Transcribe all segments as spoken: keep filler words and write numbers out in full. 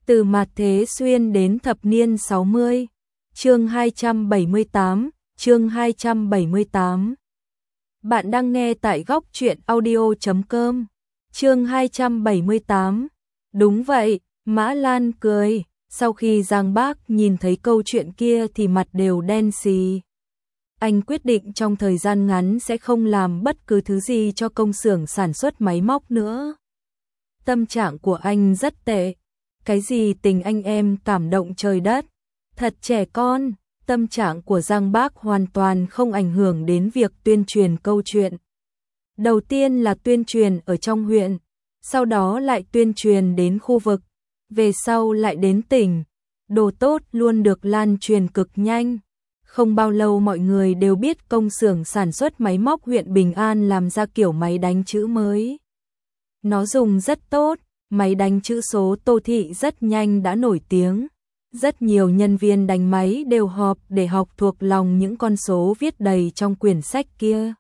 Từ mạt thế xuyên đến thập niên sáu mươi. Chương hai trăm bảy mươi tám, chương hai trăm bảy mươi tám. Bạn đang nghe tại góc truyện audio chấm com. Chương hai trăm bảy mươi tám. Đúng vậy, Mã Lan cười, sau khi Giang Bác nhìn thấy câu chuyện kia thì mặt đều đen xì. Anh quyết định trong thời gian ngắn sẽ không làm bất cứ thứ gì cho công xưởng sản xuất máy móc nữa. Tâm trạng của anh rất tệ. Cái gì tình anh em cảm động trời đất, thật trẻ con. Tâm trạng của Giang Bác hoàn toàn không ảnh hưởng đến việc tuyên truyền câu chuyện. Đầu tiên là tuyên truyền ở trong huyện, sau đó lại tuyên truyền đến khu vực, về sau lại đến tỉnh. Đồ tốt luôn được lan truyền cực nhanh. Không bao lâu mọi người đều biết công xưởng sản xuất máy móc huyện Bình An làm ra kiểu máy đánh chữ mới. Nó dùng rất tốt, máy đánh chữ số Tô Thị rất nhanh đã nổi tiếng. Rất nhiều nhân viên đánh máy đều họp để học thuộc lòng những con số viết đầy trong quyển sách kia.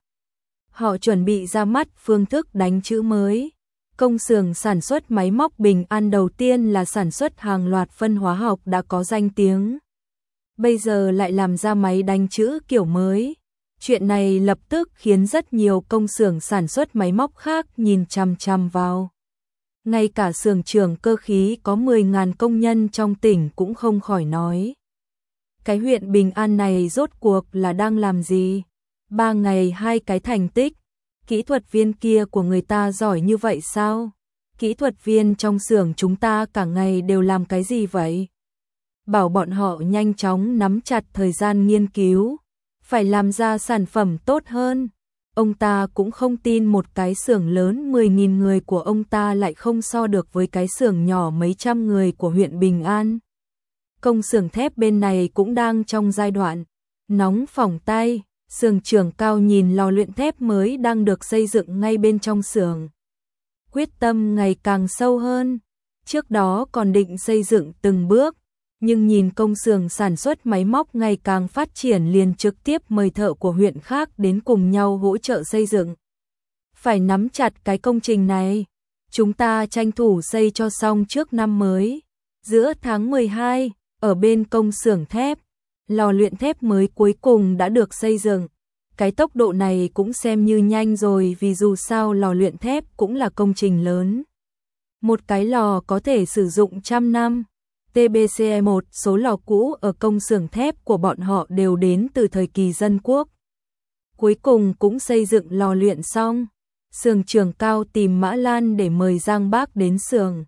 Họ chuẩn bị ra mắt phương thức đánh chữ mới. Công xưởng sản xuất máy móc Bình An đầu tiên là sản xuất hàng loạt phân hóa học đã có danh tiếng. Bây giờ lại làm ra máy đánh chữ kiểu mới. Chuyện này lập tức khiến rất nhiều công xưởng sản xuất máy móc khác nhìn chằm chằm vào. Ngay cả xưởng trưởng cơ khí có mười nghìn công nhân trong tỉnh cũng không khỏi nói. Cái huyện Bình An này rốt cuộc là đang làm gì? Ba ngày hai cái thành tích. Kỹ thuật viên kia của người ta giỏi như vậy sao? Kỹ thuật viên trong xưởng chúng ta cả ngày đều làm cái gì vậy? Bảo bọn họ nhanh chóng nắm chặt thời gian nghiên cứu, phải làm ra sản phẩm tốt hơn. Ông ta cũng không tin một cái xưởng lớn mười nghìn người của ông ta lại không so được với cái xưởng nhỏ mấy trăm người của huyện Bình An. Công xưởng thép bên này cũng đang trong giai đoạn nóng phỏng tay. Xưởng trưởng Cao nhìn lò luyện thép mới đang được xây dựng ngay bên trong xưởng, quyết tâm ngày càng sâu hơn. Trước đó còn định xây dựng từng bước, nhưng nhìn công xưởng sản xuất máy móc ngày càng phát triển liền trực tiếp mời thợ của huyện khác đến cùng nhau hỗ trợ xây dựng. Phải nắm chặt cái công trình này, chúng ta tranh thủ xây cho xong trước năm mới. Giữa tháng mười hai, ở bên công xưởng thép, lò luyện thép mới cuối cùng đã được xây dựng. Cái tốc độ này cũng xem như nhanh rồi vì dù sao lò luyện thép cũng là công trình lớn. Một cái lò có thể sử dụng trăm năm. tê bê xê một số lò cũ ở công xưởng thép của bọn họ đều đến từ thời kỳ dân quốc. Cuối cùng cũng xây dựng lò luyện xong. Xưởng trưởng Cao tìm Mã Lan để mời Giang Bác đến xưởng.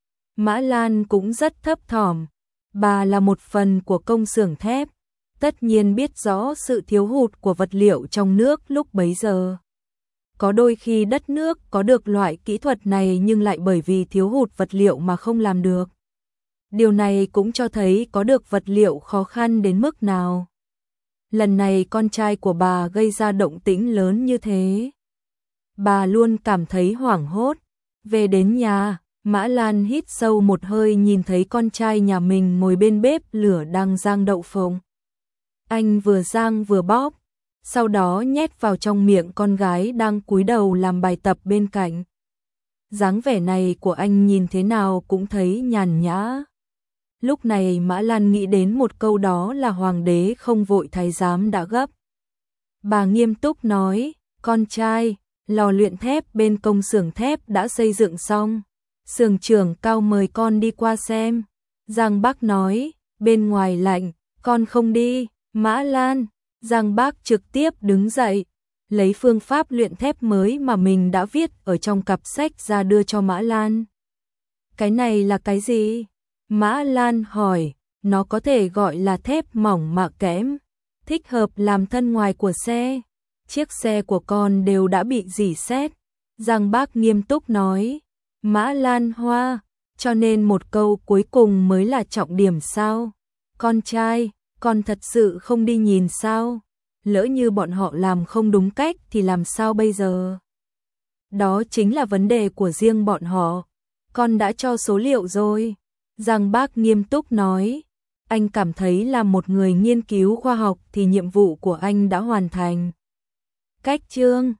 Mã Lan cũng rất thấp thỏm. Bà là một phần của công xưởng thép, tất nhiên biết rõ sự thiếu hụt của vật liệu trong nước lúc bấy giờ. Có đôi khi đất nước có được loại kỹ thuật này nhưng lại bởi vì thiếu hụt vật liệu mà không làm được. Điều này cũng cho thấy có được vật liệu khó khăn đến mức nào. Lần này con trai của bà gây ra động tĩnh lớn như thế. Bà luôn cảm thấy hoảng hốt. Về đến nhà, Mã Lan hít sâu một hơi nhìn thấy con trai nhà mình ngồi bên bếp lửa đang rang đậu phộng. Anh vừa rang vừa bóp, sau đó nhét vào trong miệng con gái đang cúi đầu làm bài tập bên cạnh. Dáng vẻ này của anh nhìn thế nào cũng thấy nhàn nhã. Lúc này Mã Lan nghĩ đến một câu đó là hoàng đế không vội thái giám đã gấp. Bà nghiêm túc nói, con trai, lò luyện thép bên công xưởng thép đã xây dựng xong. Xưởng trưởng Cao mời con đi qua xem. Giang Bác nói, bên ngoài lạnh, con không đi. Mã Lan, Giang Bác trực tiếp đứng dậy, lấy phương pháp luyện thép mới mà mình đã viết ở trong cặp sách ra đưa cho Mã Lan. Cái này là cái gì? Mã Lan hỏi, nó có thể gọi là thép mỏng mạ kẽm, thích hợp làm thân ngoài của xe. Chiếc xe của con đều đã bị rỉ sét. Giang Bác nghiêm túc nói. Mã Lan hoa, cho nên một câu cuối cùng mới là trọng điểm sao? Con trai, con thật sự không đi nhìn sao? Lỡ như bọn họ làm không đúng cách thì làm sao bây giờ? Đó chính là vấn đề của riêng bọn họ. Con đã cho số liệu rồi. Giang Bác nghiêm túc nói. Anh cảm thấy là một người nghiên cứu khoa học thì nhiệm vụ của anh đã hoàn thành. Cách chương